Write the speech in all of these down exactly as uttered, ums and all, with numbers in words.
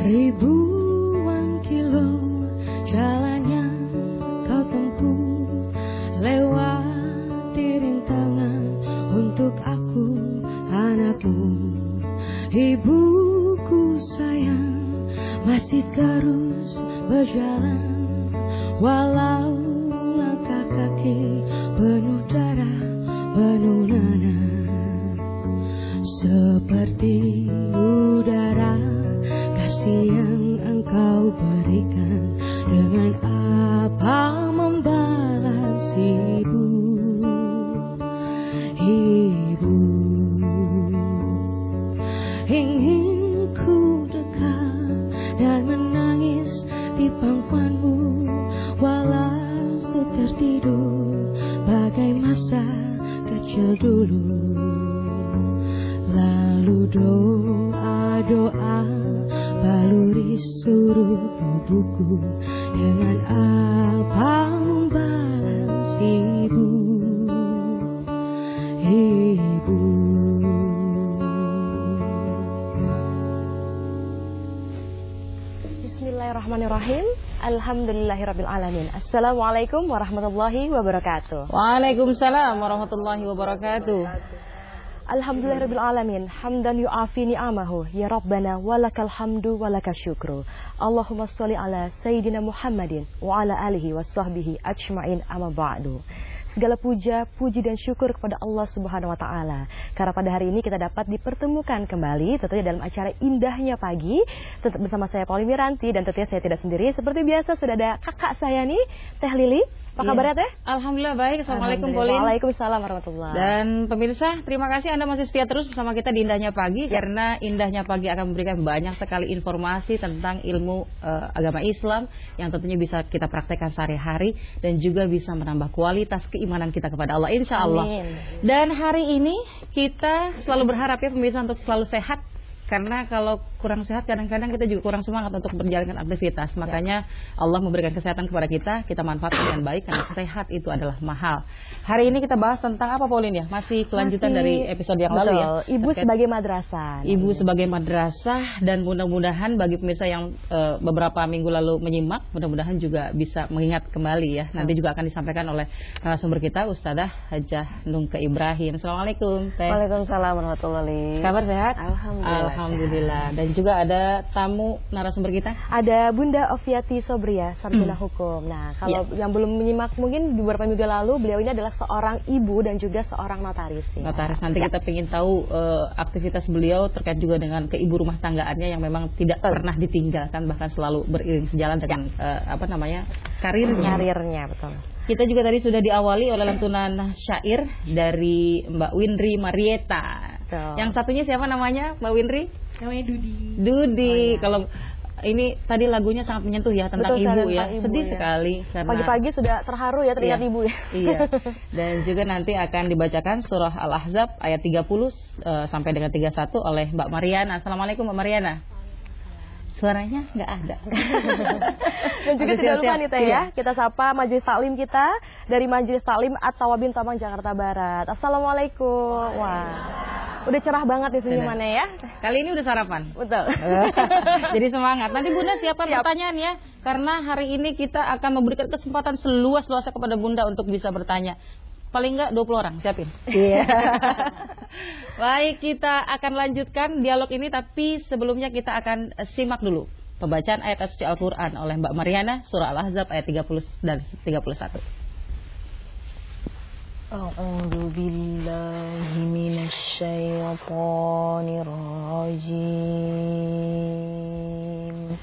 Ribuan kilo jalan yang kau tempuh, lewati rintangan untuk aku, anakmu. Ibuku sayang, masih terus berjalan, walau langkah kaki penuh darah, penuh nanah. Seperti udara kasih yang engkau berikan, dengan apa membalas ibu, ibu. Ingin ku dekat dan menangis di pangkuanmu, walau tertidur bagai masa kecil dulu. Lalu doa-doa baluri seluruh tubuhku, dengan apa membalas ibu, ibu. Bismillahirrahmanirrahim. Alhamdulillahirabbil alamin. Assalamualaikum warahmatullahi wabarakatuh. Waalaikumsalam warahmatullahi wabarakatuh. Alhamdulillahirabbil alamin. Hamdan yu'afi ni'amahu ya rabbana walakal hamdu walakal syukru. Allahumma sholli ala sayyidina Muhammadin wa ala alihi washabbihi ajmain, amma ba'du. Segala puja, puji dan syukur kepada Allah Subhanahu wa taala. Karena pada hari ini kita dapat dipertemukan kembali tentunya dalam acara Indahnya Pagi, tetap bersama saya Pauline Miranti, dan tentunya saya tidak sendiri. Seperti biasa sudah ada kakak saya nih, Teh Lili. Apa kabarnya Teh? Alhamdulillah baik. Assalamualaikum Pauline. Waalaikumsalam warahmatullahi. Dan pemirsa, terima kasih Anda masih setia terus bersama kita di Indahnya Pagi, ya. Karena Indahnya Pagi akan memberikan banyak sekali informasi tentang ilmu uh, agama Islam yang tentunya bisa kita praktekkan sehari-hari dan juga bisa menambah kualitas keimanan kita kepada Allah, insya Allah. Amin. Dan hari ini kita selalu berharap ya pemirsa untuk selalu sehat. Karena kalau kurang sehat kadang-kadang kita juga kurang semangat untuk menjalankan aktivitas. Makanya Allah memberikan kesehatan kepada kita, kita manfaatkan dengan baik karena sehat itu adalah mahal. Hari ini kita bahas tentang apa Pauline ya? Masih kelanjutan Masih, dari episode yang betul, lalu ya. Ibu Terkait, sebagai madrasah. Ibu ya. sebagai madrasah, dan mudah-mudahan bagi pemirsa yang uh, beberapa minggu lalu menyimak, mudah-mudahan juga bisa mengingat kembali ya. Nanti juga akan disampaikan oleh narasumber kita Ustadzah Hajah Nungke Ibrahim. Assalamualaikum Teh. Waalaikumsalam warahmatullahi. Kabar sehat? Alhamdulillah. Alhamdulillah. Dan juga ada tamu narasumber kita. Ada Bunda Oviati Sobria, sarjana hmm. hukum. Nah, kalau ya. yang belum menyimak mungkin beberapa minggu lalu, beliau ini adalah seorang ibu dan juga seorang notaris. Ya. Notaris. Nanti ya. kita ingin tahu uh, aktivitas beliau terkait juga dengan keibu rumah tanggaannya yang memang tidak betul. pernah ditinggalkan, bahkan selalu beriring sejalan dengan ya. uh, apa namanya karirnya. Karirnya betul. Kita juga tadi sudah diawali oleh lantunan syair dari Mbak Windri Marieta. So. Yang satunya siapa namanya Mbak Windri? Namanya Dudi. Dudi. Oh, ya. Kalau ini tadi lagunya sangat menyentuh ya tentang Betul, ibu ya. Ibu, Sedih ya. sekali karena pagi-pagi sudah terharu ya teringat iya, ibu ya. Iya. Dan juga nanti akan dibacakan surah Al-Ahzab ayat tiga puluh uh, sampai dengan tiga puluh satu oleh Mbak Mariana. Assalamualaikum Mbak Mariana. Suaranya nggak ada. Dan juga tidak lupa nih Teh ya, kita sapa majelis taklim kita dari Majelis Taklim At-Tawabin Tomang Jakarta Barat. Assalamualaikum. Wah, udah cerah banget nih senyumannya ya. Kali ini udah sarapan. Betul. Jadi semangat. Nanti Bunda siapkan Siap. pertanyaan ya, karena hari ini kita akan memberikan kesempatan seluas-luasnya kepada Bunda untuk bisa bertanya. Paling enggak dua puluh orang, siapin. Iya. Baik, kita akan lanjutkan dialog ini, tapi sebelumnya kita akan simak dulu pembacaan ayat suci Al-Quran oleh Mbak Mariana, surah Al-Ahzab ayat tiga puluh dan tiga puluh satu. A'udzu billahi minasy syaithanir rajim.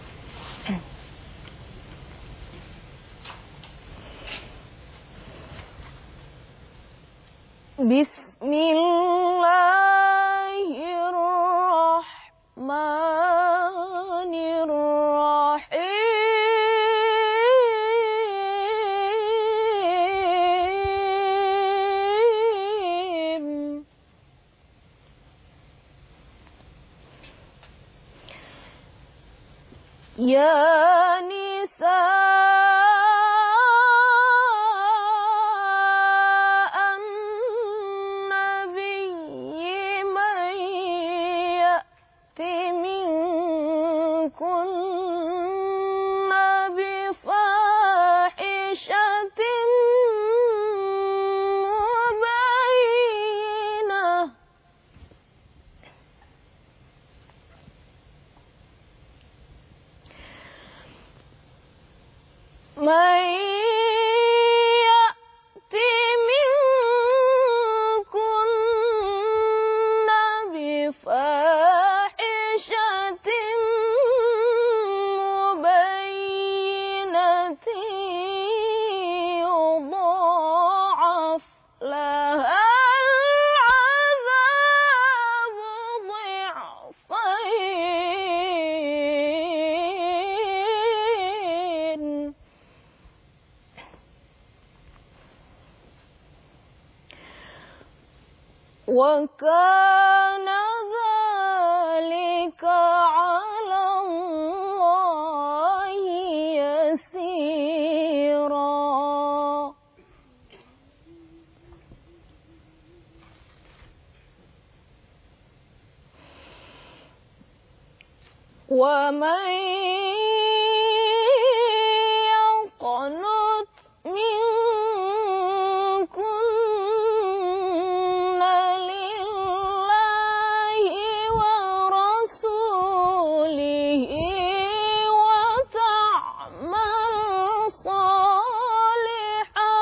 Bismillahirrahmanirrahim. Ya nisa kun وكان ذلك على الله يسيرا. ومن يقنت منكن لله ورسوله وتعمل صالحا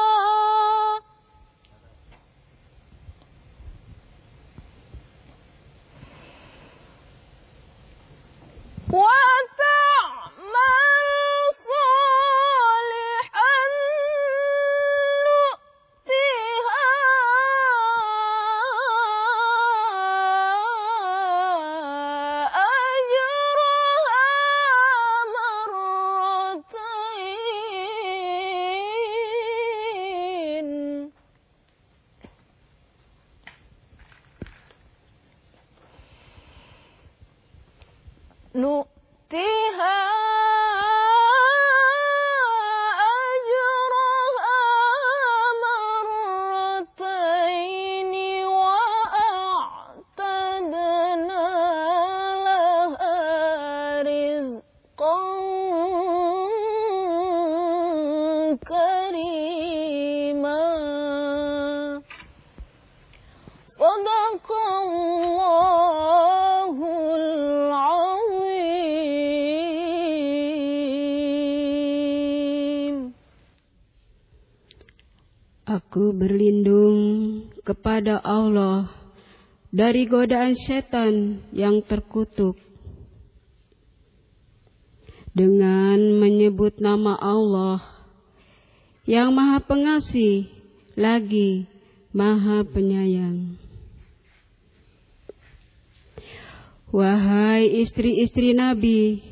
وتعمل صالحا نؤتها أجرها مرتين نؤتها أجرها مرتين وأعتدنا لها رزقا كريما. صدق الله العظيم. Aku berlindung kepada Allah dari godaan setan yang terkutuk dengan menyebut nama Allah yang Maha Pengasih lagi Maha Penyayang. Wahai istri-istri Nabi,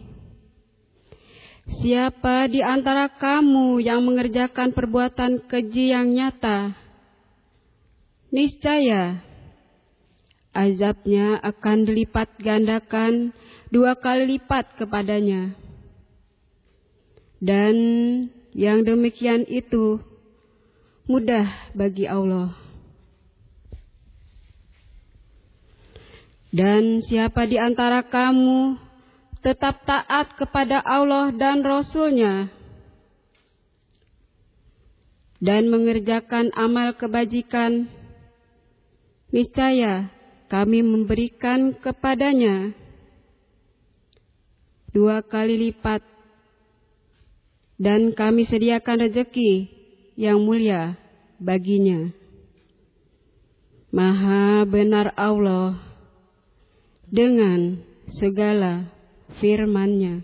siapa di antara kamu yang mengerjakan perbuatan keji yang nyata, niscaya azabnya akan dilipat gandakan dua kali lipat kepadanya. Dan yang demikian itu mudah bagi Allah. Dan siapa di antara kamu tetap taat kepada Allah dan Rasul-Nya dan mengerjakan amal kebajikan, niscaya kami memberikan kepadanya dua kali lipat, dan kami sediakan rezeki yang mulia baginya. Maha benar Allah dengan segala firman-Nya.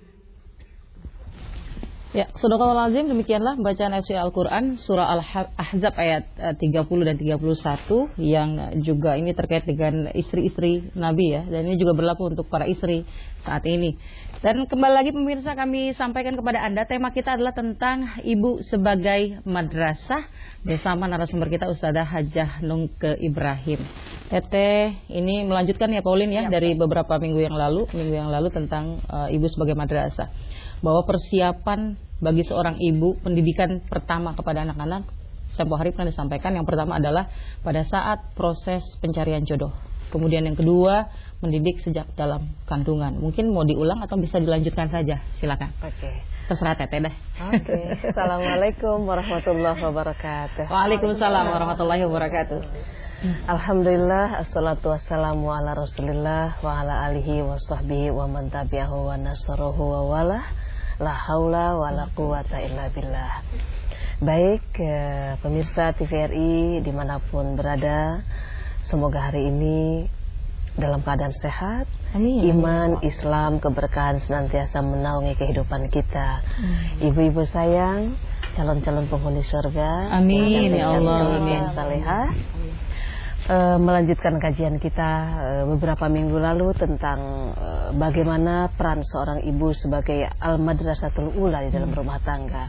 Ya, Sadaqallahul Azim, demikianlah bacaan ayat Al-Quran surah Al-Ahzab ayat tiga puluh dan tiga puluh satu yang juga ini terkait dengan istri-istri Nabi ya, dan ini juga berlaku untuk para istri saat ini. Dan kembali lagi pemirsa, kami sampaikan kepada Anda tema kita adalah tentang ibu sebagai madrasah bersama narasumber kita Ustazah Hajah Nungke Ibrahim. Teteh ini melanjutkan ya Pauline ya, ya dari beberapa minggu yang lalu, minggu yang lalu tentang uh, ibu sebagai madrasah. Bahwa persiapan bagi seorang ibu, pendidikan pertama kepada anak-anak tempo hari pernah disampaikan. Yang pertama adalah pada saat proses pencarian jodoh. Kemudian yang kedua, mendidik sejak dalam kandungan. Mungkin mau diulang atau bisa dilanjutkan saja, silakan. Oke. Terserah Teteh deh. Oke. Assalamualaikum warahmatullahi wabarakatuh. Waalaikumsalam warahmatullahi wabarakatuh. Alhamdulillah, assalatu wassalamu ala rasulillah wa ala alihi wa sahbihi wa man tabi'ahu wa nasarahu wa walah. La haula wa la quwata illa billah. Baik, eh, pemirsa T V R I dimanapun berada, semoga hari ini dalam keadaan sehat. Amin. Iman, Islam, keberkahan senantiasa menaungi kehidupan kita. Ibu-ibu sayang, calon-calon penghuni surga. Amin ya Allah. Amin. Salehah. Uh, melanjutkan kajian kita uh, beberapa minggu lalu tentang uh, bagaimana peran seorang ibu sebagai al-madrasatul ula di dalam rumah tangga.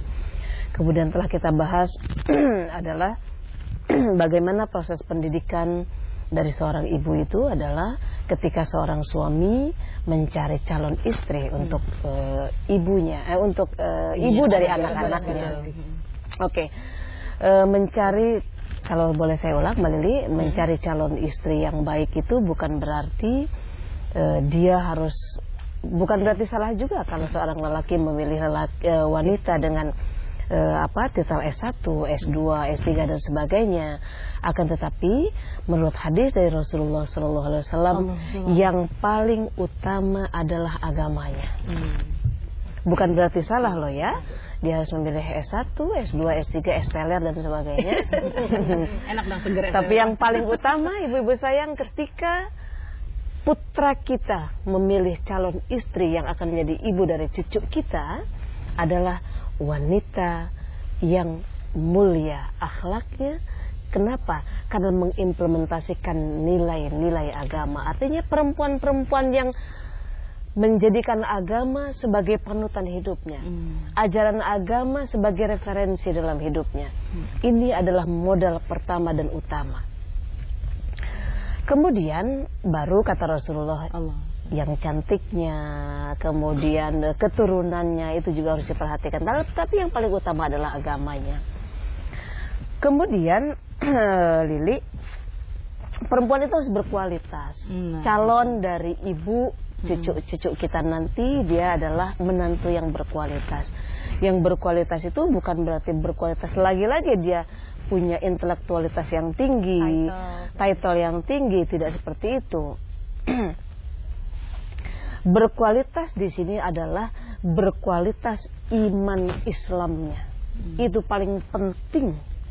Kemudian telah kita bahas adalah bagaimana proses pendidikan dari seorang ibu itu adalah ketika seorang suami mencari calon istri hmm. untuk uh, ibunya, eh, untuk uh, ibu iya, dari anak-anaknya. Oke, okay. uh, mencari, kalau boleh saya ulang, Mbak Lili, hmm. mencari calon istri yang baik itu bukan berarti uh, dia harus, bukan berarti salah juga kalau seorang lelaki memilih lelaki, uh, wanita dengan Uh, apa titel S satu, S dua, S tiga dan sebagainya. Akan tetapi menurut hadis dari Rasulullah shallallahu alaihi wasallam yang paling utama adalah agamanya. Hmm. Bukan berarti salah loh ya. Dia harus memilih S satu, S dua, S tiga, S peler dan sebagainya. Enak dong seger. Tapi yang paling utama ibu-ibu sayang ketika putra kita memilih calon istri yang akan menjadi ibu dari cucu kita adalah wanita yang mulia akhlaknya. Kenapa? Karena mengimplementasikan nilai-nilai agama. Artinya perempuan-perempuan yang menjadikan agama sebagai panutan hidupnya, hmm. ajaran agama sebagai referensi dalam hidupnya. hmm. Ini adalah modal pertama dan utama. Kemudian baru kata Rasulullah Allah, yang cantiknya, kemudian keturunannya itu juga harus diperhatikan. Tapi yang paling utama adalah agamanya. Kemudian Lili, perempuan itu harus berkualitas. Nah. Calon dari ibu cucu-cucu kita nanti dia adalah menantu yang berkualitas. Yang berkualitas itu bukan berarti berkualitas lagi-lagi dia punya intelektualitas yang tinggi, title, title yang tinggi, tidak seperti itu. Berkualitas di sini adalah berkualitas iman Islamnya. Hmm. Itu paling penting.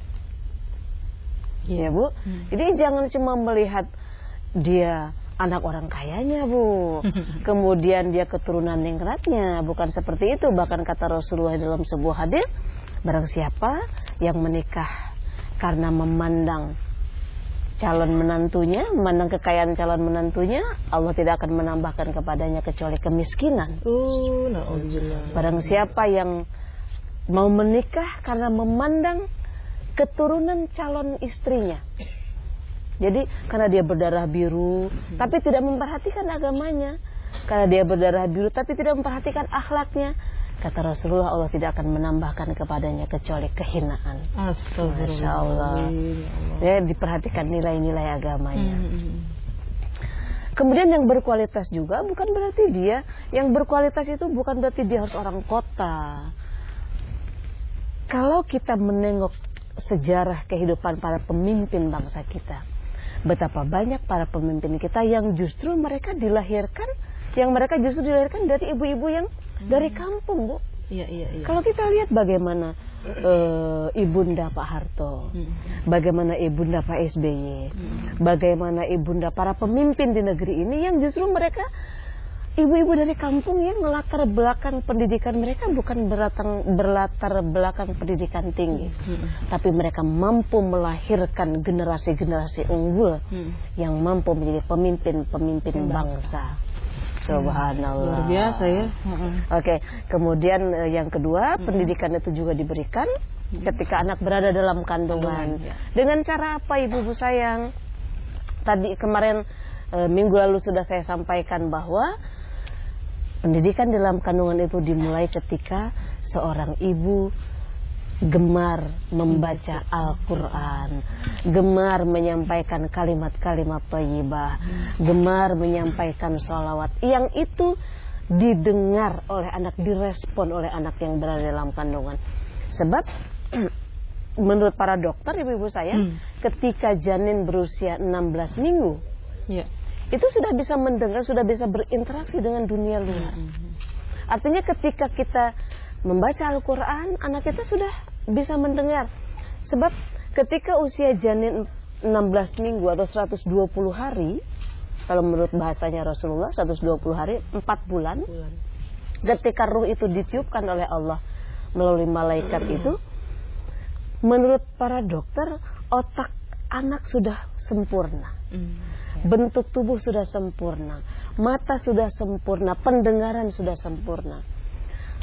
Ya, Bu. Hmm. Jadi jangan cuma melihat dia anak orang kayanya, Bu. Kemudian dia keturunan ningratnya, bukan seperti itu. Bahkan kata Rasulullah dalam sebuah hadis, barang siapa yang menikah karena memandang calon menantunya, memandang kekayaan calon menantunya, Allah tidak akan menambahkan kepadanya kecuali kemiskinan. Uh, Barang siapa yang mau menikah karena memandang keturunan calon istrinya, jadi karena dia berdarah biru, hmm. tapi tidak memperhatikan agamanya, karena dia berdarah biru tapi tidak memperhatikan akhlaknya, kata Rasulullah Allah tidak akan menambahkan kepadanya kecuali kehinaan. Masya Allah. Ya, diperhatikan nilai-nilai agamanya. Hmm. Kemudian yang berkualitas juga bukan berarti dia, yang berkualitas itu bukan berarti dia harus orang kota. Kalau kita menengok sejarah kehidupan para pemimpin bangsa kita, betapa banyak para pemimpin kita yang justru mereka dilahirkan, yang mereka justru dilahirkan dari ibu-ibu yang dari kampung, Bu. Iya, iya, iya. Kalau kita lihat bagaimana uh, ibunda Pak Harto, hmm. bagaimana ibunda Pak S B Y, hmm. bagaimana ibunda para pemimpin di negeri ini yang justru mereka ibu-ibu dari kampung yang latar belakang pendidikan mereka bukan berlatang, berlatar belakang pendidikan tinggi, hmm. tapi mereka mampu melahirkan generasi-generasi unggul hmm. yang mampu menjadi pemimpin-pemimpin bangsa. Subhanallah. Luar biasa ya. Oke, okay. Kemudian uh, yang kedua, hmm. pendidikan itu juga diberikan hmm. ketika anak berada dalam kandungan. Ya. Dengan cara apa, ibu-ibu sayang? Tadi kemarin uh, minggu lalu sudah saya sampaikan bahwa pendidikan dalam kandungan itu dimulai ketika seorang ibu gemar membaca Al-Quran, gemar menyampaikan kalimat-kalimat thayyibah, gemar menyampaikan sholawat, yang itu didengar oleh anak, direspon oleh anak yang berada dalam kandungan. Sebab menurut para dokter, ibu-ibu saya, hmm. ketika janin berusia enam belas minggu, ya. itu sudah bisa mendengar, sudah bisa berinteraksi dengan dunia luar. Hmm. Artinya ketika kita membaca Al-Quran, anak kita sudah bisa mendengar. Sebab ketika usia janin enam belas minggu atau seratus dua puluh hari, kalau menurut bahasanya Rasulullah seratus dua puluh hari, empat bulan, ketika ruh itu ditiupkan oleh Allah melalui malaikat itu, menurut para dokter, otak anak sudah sempurna, bentuk tubuh sudah sempurna, mata sudah sempurna, pendengaran sudah sempurna.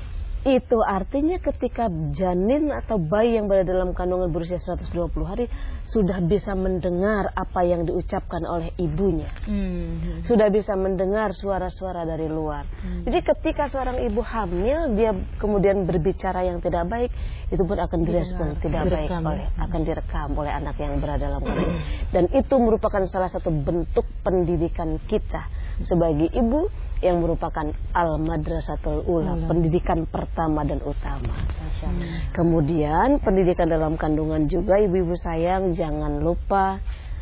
Itu artinya ketika janin atau bayi yang berada dalam kandungan berusia seratus dua puluh hari sudah bisa mendengar apa yang diucapkan oleh ibunya. Hmm. Sudah bisa mendengar suara-suara dari luar. Hmm. Jadi ketika seorang ibu hamil, dia kemudian berbicara yang tidak baik, itu pun akan direspon tidak direkam. baik oleh akan direkam oleh anak yang berada dalam kandungan. Dan itu merupakan salah satu bentuk pendidikan kita sebagai ibu, yang merupakan al-madrasatul ula, hmm. pendidikan pertama dan utama. Hmm. Kemudian pendidikan dalam kandungan juga, ibu-ibu sayang, jangan lupa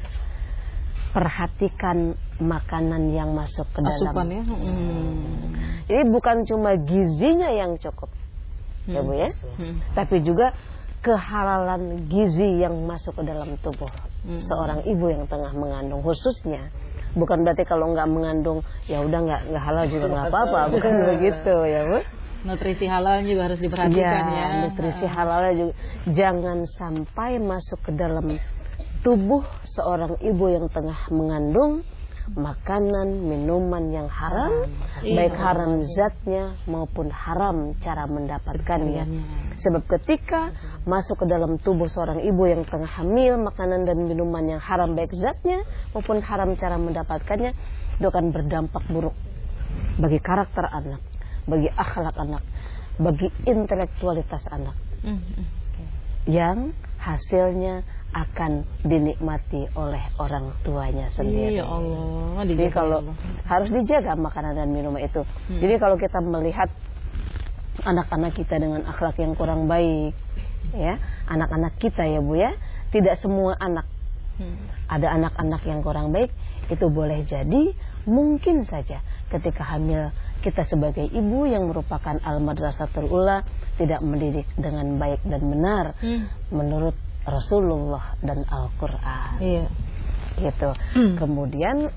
perhatikan makanan yang masuk ke dalam. Asupan ya. Hmm. Jadi bukan cuma gizinya yang cukup, hmm. ya Bu ya, hmm. tapi juga kehalalan gizi yang masuk ke dalam tubuh hmm. seorang ibu yang tengah mengandung, khususnya. Bukan berarti kalau nggak mengandung ya udah nggak nggak halal juga nggak apa-apa, bukan begitu ya Bu. Nutrisi halal juga harus diperhatikan ya. Ya, nutrisi halalnya juga jangan sampai masuk ke dalam tubuh seorang ibu yang tengah mengandung makanan, minuman yang haram, iya, baik haram zatnya maupun haram cara mendapatkannya. Sebab ketika masuk ke dalam tubuh seorang ibu yang tengah hamil, makanan dan minuman yang haram baik zatnya maupun haram cara mendapatkannya, itu akan berdampak buruk bagi karakter anak, bagi akhlak anak, bagi intelektualitas anak, mm-hmm. yang hasilnya akan dinikmati oleh orang tuanya sendiri. Ya Allah, jadi kalau Allah. harus dijaga makanan dan minuman itu. Hmm. Jadi kalau kita melihat anak-anak kita dengan akhlak yang kurang baik, ya, anak-anak kita ya Bu ya, tidak semua anak. Hmm. Ada anak-anak yang kurang baik, itu boleh jadi mungkin saja ketika hamil kita sebagai ibu yang merupakan al-madrasatul ula tidak mendidik dengan baik dan benar hmm. menurut Rasulullah dan Al-Quran. Iya. Gitu. Hmm. Kemudian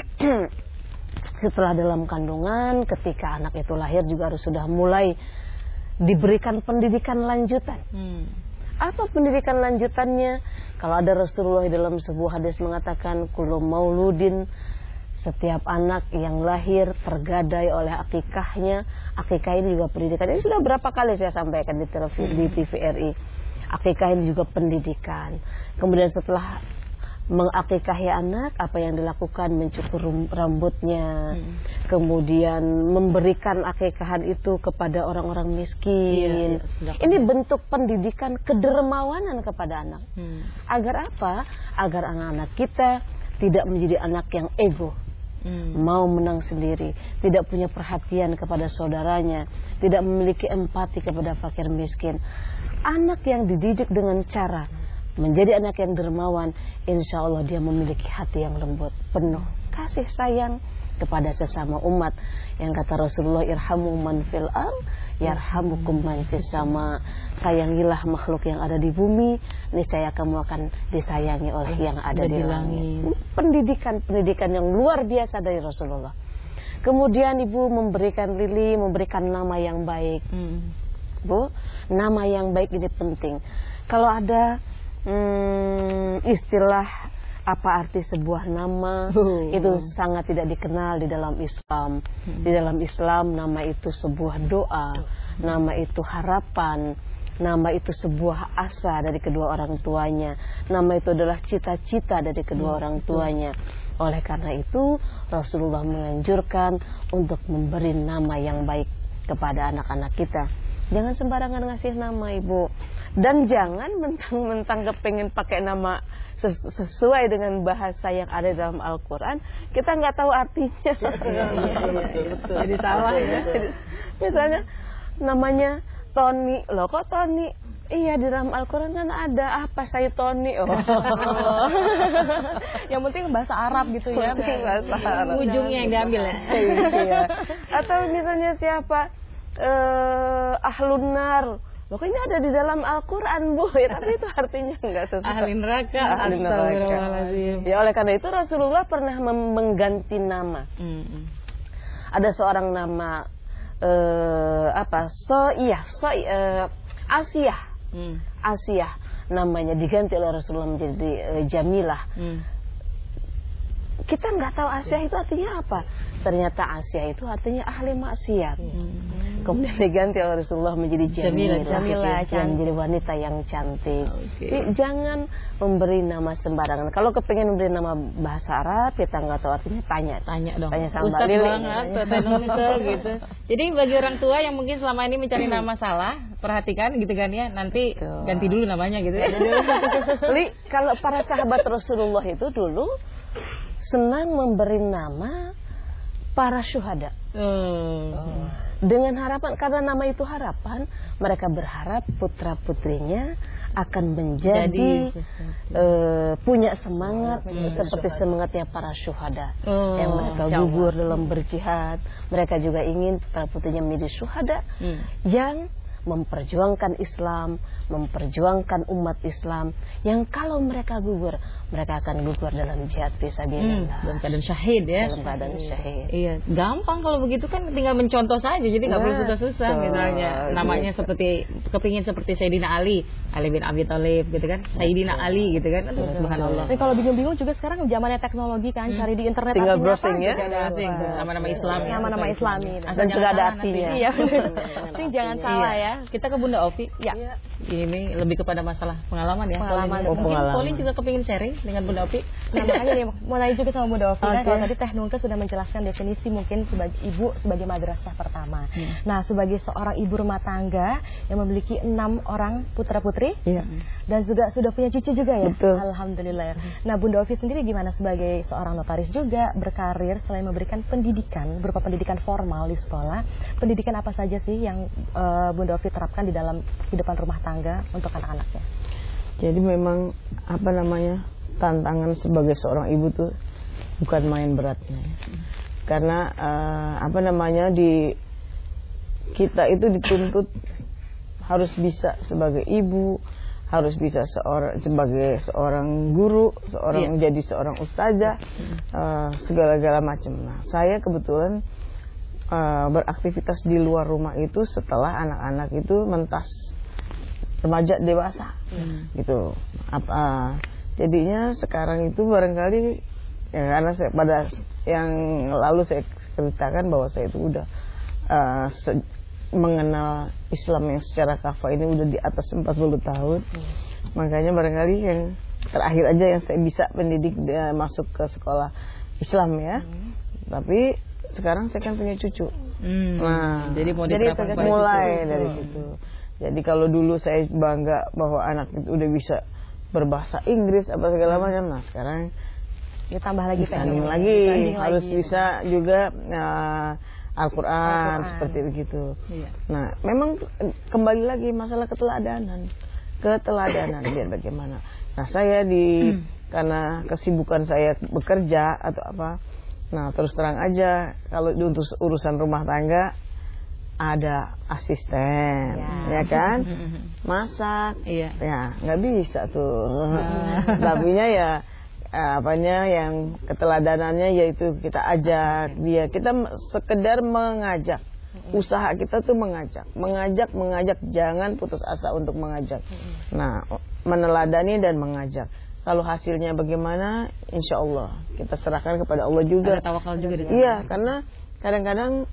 setelah dalam kandungan, ketika anak itu lahir juga harus sudah mulai diberikan pendidikan lanjutan. Hmm. Apa pendidikan lanjutannya? Kalau ada Rasulullah dalam sebuah hadis mengatakan kullu mauludin, setiap anak yang lahir tergadai oleh akikahnya. Akikah ini juga pendidikan. Ini sudah berapa kali saya sampaikan di televisi, di T V R I. Akikah ini juga pendidikan. Kemudian setelah mengakikahi anak, apa yang dilakukan? Mencukur rambutnya, hmm. kemudian memberikan akikahan itu kepada orang-orang miskin. Iya, iya, ini bentuk pendidikan kedermawanan kepada anak. Hmm. Agar apa? Agar anak-anak kita tidak menjadi anak yang ego, hmm. mau menang sendiri, tidak punya perhatian kepada saudaranya, tidak memiliki empati kepada fakir miskin. Anak yang dididik dengan cara menjadi anak yang dermawan, insya Allah dia memiliki hati yang lembut, penuh kasih sayang kepada sesama umat. Yang kata Rasulullah, irhamu man fil ar yarhamukum man fis sama. Sayangilah makhluk yang ada di bumi, niscaya kamu akan disayangi oleh yang ada di langit. Pendidikan-pendidikan yang luar biasa dari Rasulullah. Kemudian ibu memberikan Lili, memberikan nama yang baik. hmm. Bu, nama yang baik ini penting. Kalau ada hmm, istilah apa arti sebuah nama, uh. itu sangat tidak dikenal di dalam Islam. hmm. Di dalam Islam nama itu sebuah doa, hmm. nama itu harapan, nama itu sebuah asa dari kedua orang tuanya, nama itu adalah cita-cita dari kedua hmm. orang tuanya. Oleh karena itu Rasulullah menganjurkan untuk memberi nama yang baik kepada anak-anak kita. Jangan sembarangan ngasih nama ibu. Dan jangan mentang-mentang kepengen pakai nama ses- sesuai dengan bahasa yang ada dalam Al-Quran, kita nggak tahu artinya. Iya, iya, iya, betul. Jadi salah ya. Misalnya namanya Tony, loh kok Tony? Iya, di dalam Al-Quran kan ada apa saya Tony. Oh. Yang penting bahasa Arab gitu ya. Bahasa Arab. Ujungnya yang diambil ya. Iya. Atau misalnya siapa? Uh, ahlun nar, loh ini ada di dalam Al-Quran Bu, ya, tapi itu artinya enggak sesuai. Ahli neraka. Ahli neraka. Ya oleh karena itu Rasulullah pernah mengganti nama. Mm-hmm. Ada seorang nama uh, apa? So iya, so uh, Asiyah, mm. Asiyah namanya diganti oleh Rasulullah menjadi uh, Jamilah. Mm. Kita nggak tahu Asiyah itu artinya apa. Ternyata Asiyah itu artinya ahli maksiat. Hmm. kemudian diganti oleh Rasulullah menjadi Jamila, Jamila, yang menjadi wanita yang cantik. Okay. Jadi jangan memberi nama sembarangan. Kalau kepengen memberi nama bahasa Arab, kita nggak tahu artinya, tanya, tanya dong. Tanya sama Ustaz Mbak Lili. banget, Tetenunte gitu. Jadi bagi orang tua yang mungkin selama ini mencari nama salah, perhatikan gitu kan ya, nanti Betul. ganti dulu namanya gitu ya. Li, kalau para sahabat Rasulullah itu dulu senang memberi nama para syuhada. Hmm. Dengan harapan, karena nama itu harapan, mereka berharap putra putrinya akan menjadi uh, punya semangat hmm. seperti semangatnya para syuhada oh, yang mereka gugur dalam berjihad. Mereka juga ingin putra putrinya menjadi syuhada hmm. yang memperjuangkan Islam, memperjuangkan umat Islam, yang kalau mereka gugur, mereka akan gugur dalam jihad fisabilillah. Hmm, dalam keadaan syahid ya. Dalam keadaan syahid. Iya, gampang kalau begitu kan, tinggal mencontoh saja, jadi nggak perlu susah-susah. Misalnya namanya seperti kepingin seperti Sayyidina Ali, Ali bin Abi Thalib gitu kan, Sayyidina Ali gitu kan. Aduh, subhanallah. Tapi kalau bingung-bingung juga sekarang zamannya teknologi kan, hmm. cari di internet tinggal artinya browsing apa, ya. Browsing nama-nama Islam ya. Nama-nama Islami. Dan sudah ada artinya. Iya. Ini jangan salah ya. Kita ke Bunda Ovi. Ya. Ini lebih kepada masalah pengalaman ya. Pengalaman. Oh, mungkin pengalaman. Pauline juga kepingin sharing dengan Bunda Ovi. Nah, makanya nih mau nanya juga sama Bunda Ovi. Okay. Kan, kalau tadi Teh Nungke sudah menjelaskan definisi mungkin sebagai ibu sebagai madrasah pertama. Hmm. Nah, sebagai seorang ibu rumah tangga yang memiliki enam orang putra putri, ya. dan juga sudah punya cucu juga ya. Betul. Alhamdulillah. Nah, Bunda Ovi sendiri gimana sebagai seorang notaris juga berkarir selain memberikan pendidikan berupa pendidikan formal di sekolah, pendidikan apa saja sih yang uh, Bunda Ovi terapkan di dalam kehidupan rumah tangga untuk anak-anaknya? Jadi memang apa namanya tantangan sebagai seorang ibu tuh bukan main beratnya ya. Karena uh, apa namanya di kita itu dituntut harus bisa sebagai ibu, harus bisa seorang sebagai seorang guru, seorang iya. menjadi seorang ustazah, uh, segala-gala macam. Nah, saya kebetulan uh, beraktivitas di luar rumah itu setelah anak-anak itu mentas remaja dewasa, hmm. gitu. Apa jadinya sekarang itu barangkali ya, karena saya pada yang lalu saya ceritakan bahwa saya itu udah uh, se- mengenal Islam yang secara kafa ini udah di atas empat puluh tahun, hmm. makanya barangkali yang terakhir aja yang saya bisa pendidik dia masuk ke sekolah Islam ya, hmm. tapi sekarang saya kan punya cucu, hmm. nah jadi mau jadi mulai cucu. dari hmm. situ. Jadi kalau dulu saya bangga bahwa anak itu udah bisa berbahasa Inggris apa segala macam, nah sekarang ditambah lagi tanding lagi, harus lagi. Bisa juga uh, Al-Quran, Al-Quran seperti begitu. Iya. Nah, memang kembali lagi masalah keteladanan, keteladanan biar bagaimana. Nah, saya di hmm. karena kesibukan saya bekerja atau apa, nah terus terang aja kalau untuk urusan rumah tangga ada asisten, ya, ya kan, masak, iya. ya nggak bisa tuh, tapinya ya apanya yang keteladanannya yaitu kita ajak dia, kita sekedar mengajak, usaha kita tuh mengajak, mengajak, mengajak, jangan putus asa untuk mengajak, nah meneladani dan mengajak. Kalau hasilnya bagaimana, insya Allah kita serahkan kepada Allah juga. Ada tawakal juga di sana. Iya, karena kadang-kadang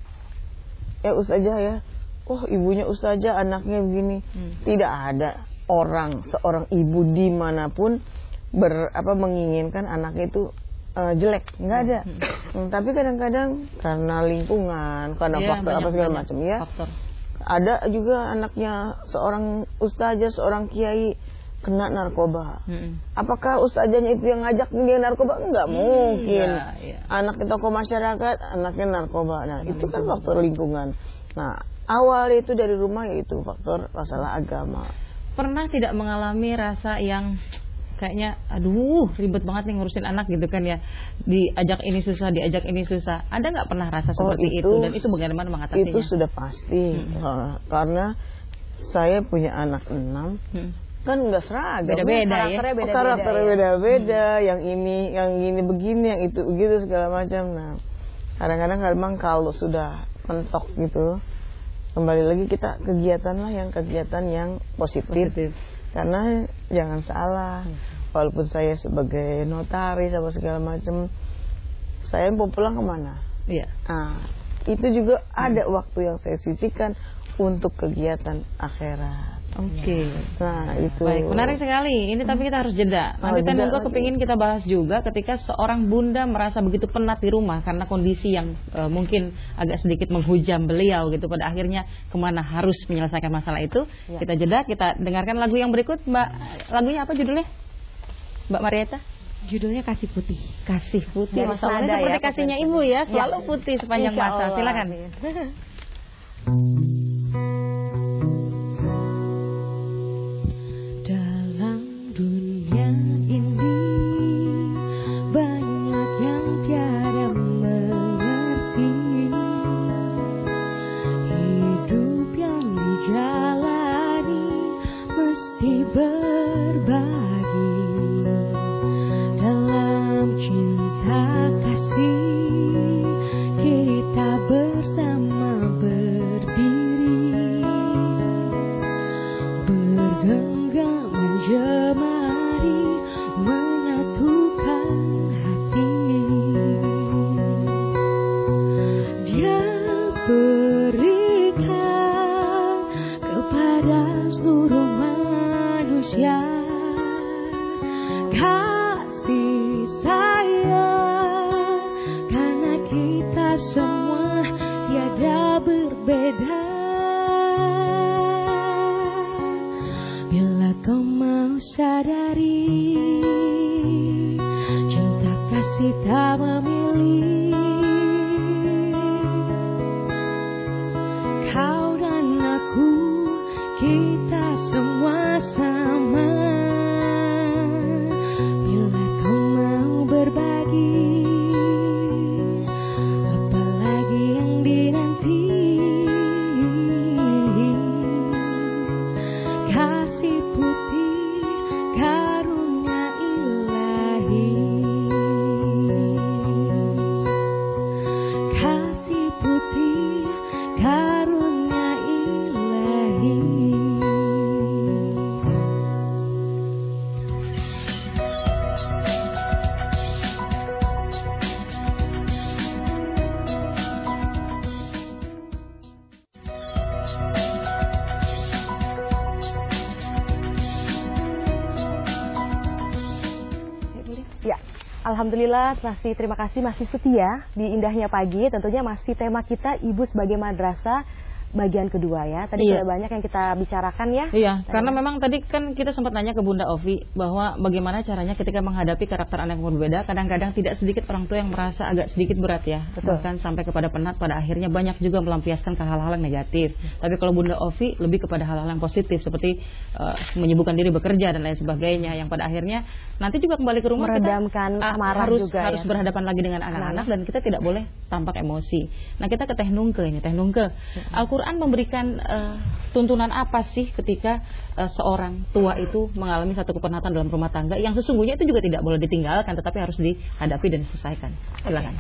ya ustazah ya, oh ibunya ustazah anaknya begini, hmm. tidak ada orang seorang ibu dimanapun ber apa menginginkan anaknya itu uh, jelek, nggak ada. Hmm. Hmm, tapi kadang-kadang karena lingkungan, karena ya, faktor apa segala macam ya. Faktor. Ada juga anaknya seorang ustazah, seorang kiai kena narkoba. Hmm. Apakah ustazahnya itu yang ngajak dia narkoba? Enggak hmm, mungkin. Ya, ya. Anak tokoh masyarakat, anaknya narkoba. Nah, hmm. itu kan faktor lingkungan. Nah, awal itu dari rumah yaitu faktor masalah agama. Pernah tidak mengalami rasa yang kayaknya aduh ribet banget nih ngurusin anak gitu kan ya, diajak ini susah, diajak ini susah. Ada nggak pernah rasa seperti oh, itu, itu dan itu bagaimana mengatasinya? Itu sudah pasti. Hmm. Uh, karena saya punya anak enam. Hmm. Kan nggak seragam, beda-beda ya, karakternya beda-beda, karakternya beda-beda, ya. yang ini, yang ini begini, yang itu begitu segala macam. Nah, kadang-kadang memang kalau sudah mentok gitu, kembali lagi kita kegiatan lah yang kegiatan yang positif. positif. Karena jangan salah, walaupun saya sebagai notaris apa segala macam, saya mau pulang kemana? Iya. Nah, itu juga ada waktu yang saya sisihkan untuk kegiatan akhirat. Oke. Okay. Nah, itu. Baik, menarik sekali. Ini tapi kita harus jeda. Nanti Oh, Tenungke jeda kepingin kita bahas juga ketika seorang bunda merasa begitu penat di rumah karena kondisi yang e, mungkin agak sedikit menghujam beliau gitu. Pada akhirnya kemana harus menyelesaikan masalah itu. Ya. Kita jeda, kita dengarkan lagu yang berikut. Mbak, lagunya apa judulnya? Mbak Marieta? Judulnya Kasih Putih. Kasih Putih. Dari Masya Allah, nada seperti ya, kasihnya putih. ibu ya, selalu Ya. putih sepanjang Insya masa. Allah. Silakan. Dalam dunia ini banyak yang tiada mengerti. Hidup yang dijalani mesti berbagi. Dalam cinta kasih kita bersama berdiri, bergenggam menjemari, menyatukan hati. Dia berikan kepada seluruh manusia kasih sayang, karena kita semua tiada berbeda. Bila kau mau sadari, cinta kasih tak memilih. Kau dan aku, kita semua sama. Bila kau mau berbagi, apalagi yang dinanti. Kasih putih karunia ilahi. Kasih putih karunia ilahi. Ya, alhamdulillah masih terima kasih masih setia di Indahnya Pagi. Tentunya masih tema kita Ibu sebagai Madrasah bagian kedua ya. Tadi Iya. sudah banyak yang kita bicarakan ya. Iya, Tadi. karena memang tadi kan kita sempat nanya ke Bunda Ovi bahwa bagaimana caranya ketika menghadapi karakter anak yang berbeda. Kadang-kadang tidak sedikit orang tua yang merasa agak sedikit berat ya, Betul. bahkan sampai kepada penat. Pada akhirnya banyak juga melampiaskan ke hal-hal yang negatif. Tapi kalau Bunda Ovi lebih kepada hal-hal yang positif seperti uh, menyibukkan diri bekerja dan lain sebagainya, yang pada akhirnya nanti juga kembali ke rumah Meredamkan kita uh, amarah harus juga harus ya. berhadapan lagi dengan anak-anak dan kita tidak boleh tampak emosi. Nah, kita ke Teh Nungke ini, Teh Nungke. Al-Qur'an memberikan uh, tuntunan apa sih ketika uh, seorang tua itu mengalami satu kepenatan dalam rumah tangga yang sesungguhnya itu juga tidak boleh ditinggalkan tetapi harus dihadapi dan diselesaikan. Silakan.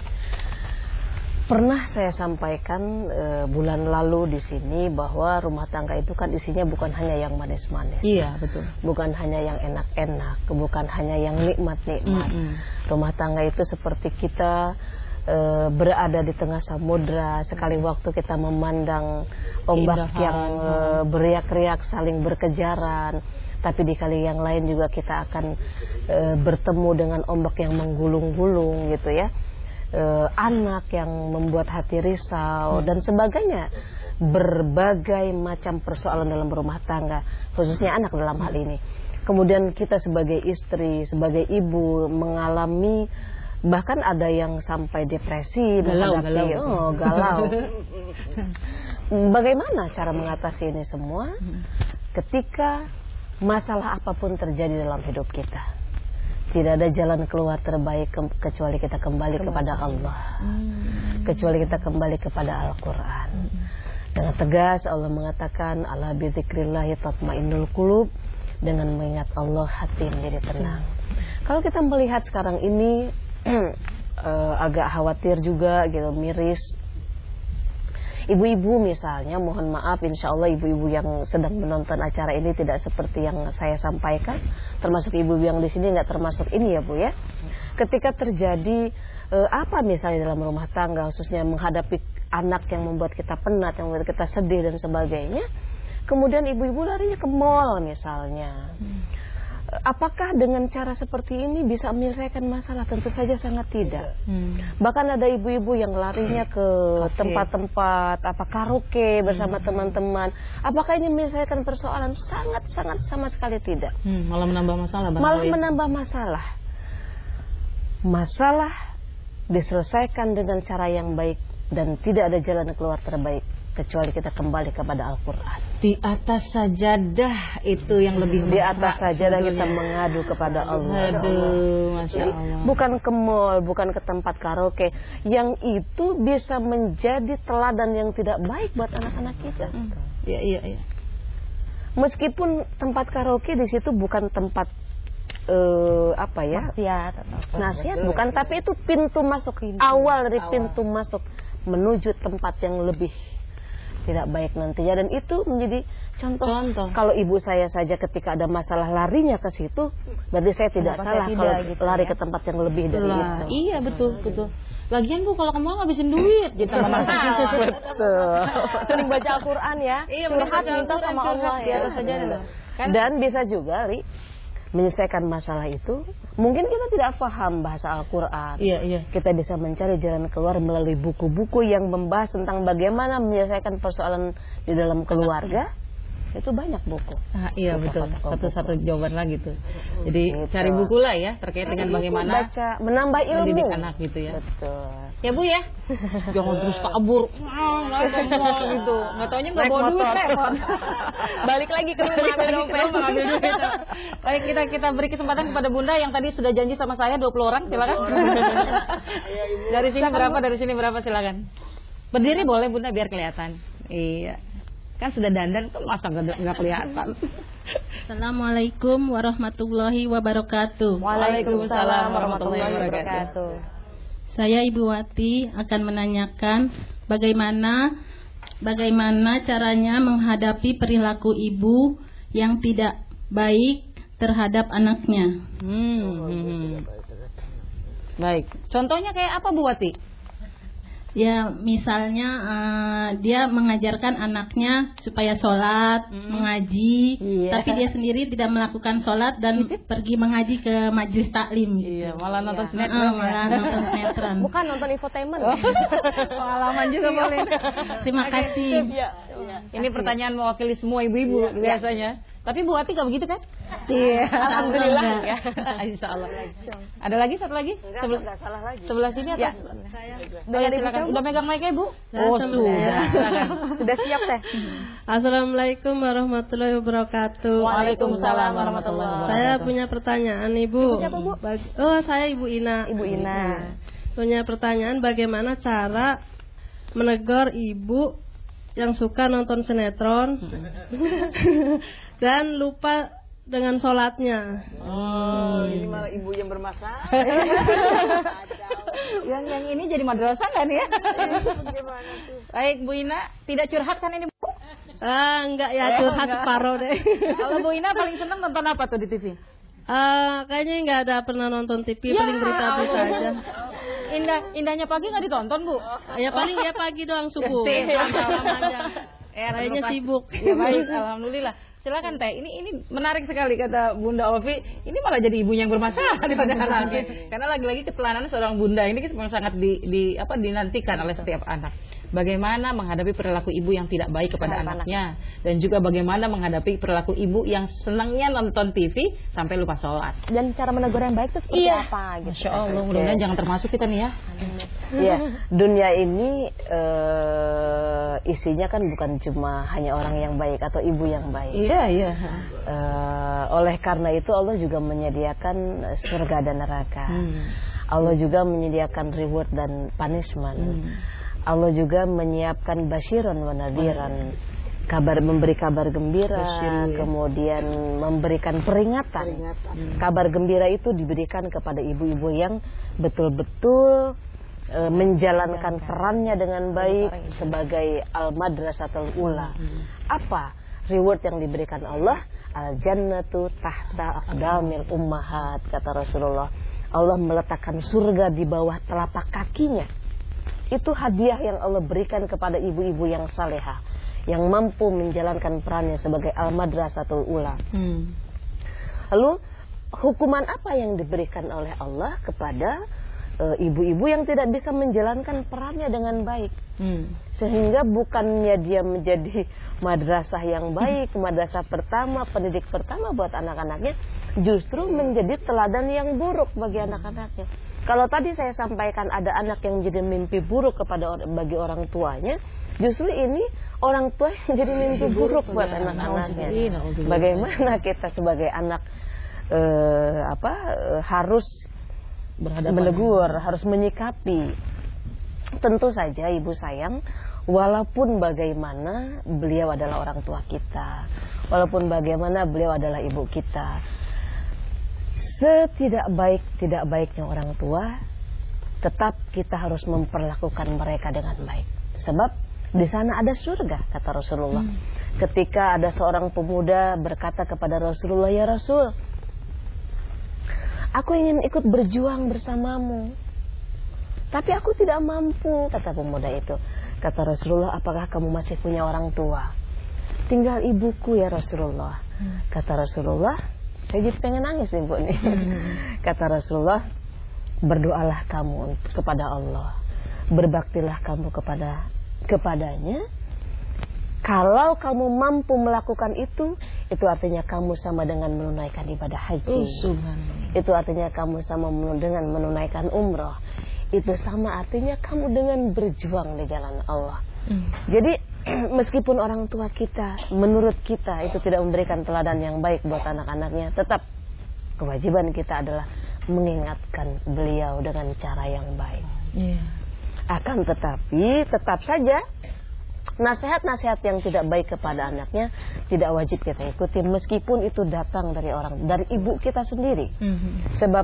Pernah saya sampaikan e, bulan lalu di sini bahwa rumah tangga itu kan isinya bukan hanya yang manis-manis. Iya, betul. Bukan hanya yang enak-enak, bukan hanya yang nikmat-nikmat. Mm-mm. Rumah tangga itu seperti kita e, berada di tengah samudra. Sekali waktu kita memandang ombak Keindahan. yang e, beriak-riak saling berkejaran. Tapi di kali yang lain juga kita akan e, bertemu dengan ombak yang menggulung-gulung gitu ya. Uh, anak yang membuat hati risau dan sebagainya, berbagai macam persoalan dalam rumah tangga, khususnya anak dalam hal ini. Kemudian kita sebagai istri, sebagai ibu mengalami, bahkan ada yang sampai depresi, galau, menghadapi, galau. oh galau. Bagaimana cara mengatasi ini semua? Ketika masalah apapun terjadi dalam hidup kita, tidak ada jalan keluar terbaik ke kecuali kita kembali kepada Allah, hmm. kecuali kita kembali kepada Al-Quran. Hmm. Dengan tegas Allah mengatakan, ala bizikrillahi tatmainnul qulub, dengan mengingat Allah hati menjadi tenang. Hmm. Kalau kita melihat sekarang ini uh, agak khawatir juga gitu, miris. Ibu-ibu misalnya, mohon maaf, insya Allah ibu-ibu yang sedang menonton acara ini tidak seperti yang saya sampaikan, termasuk ibu yang di sini nggak termasuk ini ya Bu ya. Ketika terjadi eh, apa misalnya dalam rumah tangga, khususnya menghadapi anak yang membuat kita penat, yang membuat kita sedih dan sebagainya. Kemudian ibu-ibu larinya ke mall misalnya. Hmm. Apakah dengan cara seperti ini bisa menyelesaikan masalah? Tentu saja sangat tidak. Hmm. Bahkan ada ibu-ibu yang larinya ke tempat-tempat apa karaoke bersama teman-teman. Hmm. Apakah ini menyelesaikan persoalan? Sangat-sangat sama sekali tidak. Hmm, malah menambah masalah. Malah menambah masalah. Masalah diselesaikan dengan cara yang baik dan tidak ada jalan keluar terbaik kecuali kita kembali kepada Al-Quran. Di atas sajadah itu yang lebih di atas sajadah kita mengadu kepada Allah. Aduh, Masya Allah. Bukan ke mall, bukan ke tempat karaoke. Yang itu bisa menjadi teladan yang tidak baik buat anak-anak kita. Iya, iya, iya. Meskipun tempat karaoke di situ bukan tempat uh, apa ya? Nasihat atau nasihat bukan, tapi itu pintu masuk, awal dari pintu masuk menuju tempat yang lebih tidak baik nantinya. Dan itu menjadi contoh, contoh. Kalau ibu saya saja ketika ada masalah larinya ke situ, berarti saya tidak Kenapa salah saya tidak, kalau gitu lari ya? Ke tempat yang lebih dari lah, itu. Iya betul betul. Lagian Bu kalau kamu ngabisin duit jadi tambah masalah. Betul. Sering baca Al-Quran ya. Iya, curhat minta sama Allah ya. Saja kan? Dan bisa juga Ri, menyelesaikan masalah itu, mungkin kita tidak paham bahasa Al-Quran. Iya, iya. Kita bisa mencari jalan keluar melalui buku-buku yang membahas tentang bagaimana menyelesaikan persoalan di dalam keluarga. Itu banyak buku. Ah, iya buku, betul. Satu-satu jawaban lagi tuh. Jadi gitu. Cari buku lah ya terkait nah, dengan bagaimana baca, menambah ilmu mendidik anak gitu ya. Betul. Ya Bu ya. Jangan terus kabur. Nggak kabur gitu. Nggak taunya nggak bawa duit. Balik lagi ke rumah ambil dompet. Ambil duit. Baik, kita kita beri kesempatan kepada Bunda yang tadi sudah janji sama saya dua puluh orang, silakan. Dari sini berapa? Dari sini berapa silakan. Berdiri boleh Bunda biar kelihatan. Iya. Kan sudah dandan tuh masa nggak kelihatan. Assalamualaikum warahmatullahi wabarakatuh. Waalaikumsalam warahmatullahi wabarakatuh. Saya Ibu Wati akan menanyakan bagaimana bagaimana caranya menghadapi perilaku ibu yang tidak baik terhadap anaknya. Hmm, hmm. Baik. Contohnya kayak apa Bu Wati? Ya misalnya uh, dia mengajarkan anaknya supaya sholat, hmm. mengaji, iya. Tapi dia sendiri tidak melakukan sholat dan pergi mengaji ke majelis taklim. Iya, malah nonton iya. sinetron. Uh, malah nonton sinetron. Bukan nonton infotainment. Oh. Pengalaman juga boleh. Terima kasih. Ya, ya. Ini pertanyaan mewakili semua ibu-ibu ya, biasanya. Ya. Tapi Bu Wati gak begitu kan? Iya, alhamdulillah ya. Insyaallah. Ada lagi satu lagi? Enggak, Sebel enggak salah lagi. Sebelah sini atau? Ya. Saya. Oh, ya, silakan. Udah megang mic-nya, Bu? Nah, oh, sudah. Sudah siap, Teh. Assalamualaikum warahmatullahi wabarakatuh. Waalaikumsalam warahmatullahi wabarakatuh. Saya punya pertanyaan, Ibu. Ibu siapa, Bu? Bag- oh, saya Ibu Ina. Ibu Ina. Punya pertanyaan bagaimana cara menegur ibu yang suka nonton sinetron dan lupa dengan sholatnya. Oh, ini malah ibu yang bermasalah. yang yang ini jadi madrasah kan ya? Baik Bu Ina, tidak curhat kan ini Bu? Ah, enggak ya, curhat separuh deh. Kalau Bu Ina paling senang nonton apa tuh di T V? Ah, kayaknya nggak ada pernah nonton T V, ya, paling berita-berita aja. Indah, indahnya pagi nggak ditonton Bu? Ya paling ya pagi doang subuh. Malam aja. Eh, kayaknya sibuk. Ya baik, alhamdulillah. Silakan Teh. Ini ini menarik sekali kata Bunda Ovi. Ini malah jadi ibunya yang bermasalah daripada anaknya. Karena lagi-lagi ketelanan seorang bunda ini sangat di, di apa dinantikan oleh setiap anak. Bagaimana menghadapi perilaku ibu yang tidak baik kepada anaknya, dan juga bagaimana menghadapi perilaku ibu yang senangnya nonton T V sampai lupa sholat. Dan cara menegur yang baik itu seperti iya. apa gitu. Masya Allah, mudah-mudahan jangan termasuk kita nih ya. Iya, dunia ini uh, isinya kan bukan cuma hanya orang yang baik atau ibu yang baik. Iya, iya. Uh, oleh karena itu Allah juga menyediakan surga dan neraka. Hmm. Allah juga menyediakan reward dan punishment. Hmm. Allah juga menyiapkan basyiran wa nadhiran, kabar, memberi kabar gembira, Basyir, ya. Kemudian memberikan peringatan. peringatan. Hmm. Kabar gembira itu diberikan kepada ibu-ibu yang betul-betul e, menjalankan perannya dengan baik sebagai al-madrasatul ula. Hmm. Apa reward yang diberikan Allah? Al-jannatu tahta aqdamil ummahat, kata Rasulullah. Allah meletakkan surga di bawah telapak kakinya Itu hadiah yang Allah berikan kepada ibu-ibu yang salehah, yang mampu menjalankan perannya sebagai al-madrasatul ula. Hmm. Lalu hukuman apa yang diberikan oleh Allah kepada ibu-ibu uh, yang tidak bisa menjalankan perannya dengan baik? Hmm. Sehingga bukannya dia menjadi madrasah yang baik, madrasah pertama, pendidik pertama buat anak-anaknya, justru menjadi teladan yang buruk bagi anak-anaknya. Kalau tadi saya sampaikan ada anak yang jadi mimpi buruk kepada bagi orang tuanya, justru ini orang tua yang jadi mimpi buruk buat anak-anaknya. Bagaimana kita sebagai anak eh, apa eh, harus menegur, harus menyikapi. Tentu saja ibu sayang, walaupun bagaimana beliau adalah orang tua kita, walaupun bagaimana beliau adalah ibu kita, setidak baik tidak baiknya orang tua, tetap kita harus memperlakukan mereka dengan baik. Sebab di sana ada surga, kata Rasulullah. Hmm. Ketika ada seorang pemuda berkata kepada Rasulullah, ya Rasul, aku ingin ikut berjuang bersamamu, tapi aku tidak mampu, kata pemuda itu. Kata Rasulullah, apakah kamu masih punya orang tua? Tinggal ibuku ya Rasulullah. Hmm. Kata Rasulullah, saya jadi pengen nangis nih Bu nih. Hmm. Kata Rasulullah, berdoalah kamu kepada Allah, berbaktilah kamu kepada kepadanya. Kalau kamu mampu melakukan itu, itu artinya kamu sama dengan menunaikan ibadah haji. Oh, itu artinya kamu sama dengan menunaikan umroh. Itu sama artinya kamu dengan berjuang di jalan Allah. Hmm. Jadi meskipun orang tua kita, menurut kita itu tidak memberikan teladan yang baik buat anak-anaknya, tetap kewajiban kita adalah mengingatkan beliau dengan cara yang baik. Yeah. Akan tetapi tetap saja nasihat-nasihat yang tidak baik kepada anaknya tidak wajib kita ikuti, meskipun itu datang dari orang, dari ibu kita sendiri. Mm-hmm. Sebab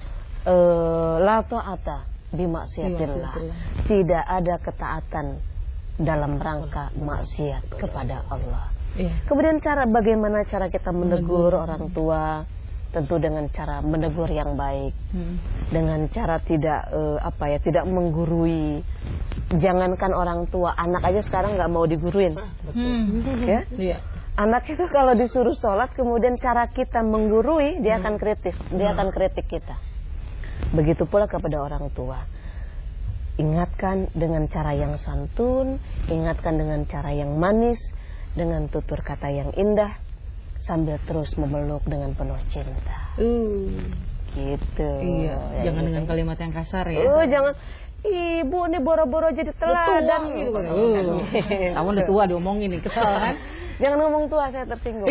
uh, la ta'ata bimaksiatillah, tidak ada ketaatan dalam rangka maksiat kepada Allah. Yeah. Kemudian cara bagaimana cara kita menegur orang tua, tentu dengan cara menegur yang baik, hmm. dengan cara tidak uh, apa ya, tidak menggurui. Jangankan orang tua, anak aja sekarang nggak mau diguruin, hmm. ya. Yeah. Anak itu kalau disuruh sholat, kemudian cara kita menggurui, dia hmm. akan kritis, dia hmm. akan kritik kita. Begitu pula kepada orang tua. Ingatkan dengan cara yang santun, ingatkan dengan cara yang manis, dengan tutur kata yang indah, sambil terus memeluk dengan penuh cinta. Uh. Gitu. Iya. Ya, jangan gitu. Dengan kalimat yang kasar ya. Oh, jangan. Ibu nih boro-boro jadi teladan gitu kan. Uh. Kamu udah tua diomongin nih, kesel kan? Jangan ngomong tua, saya tersinggung.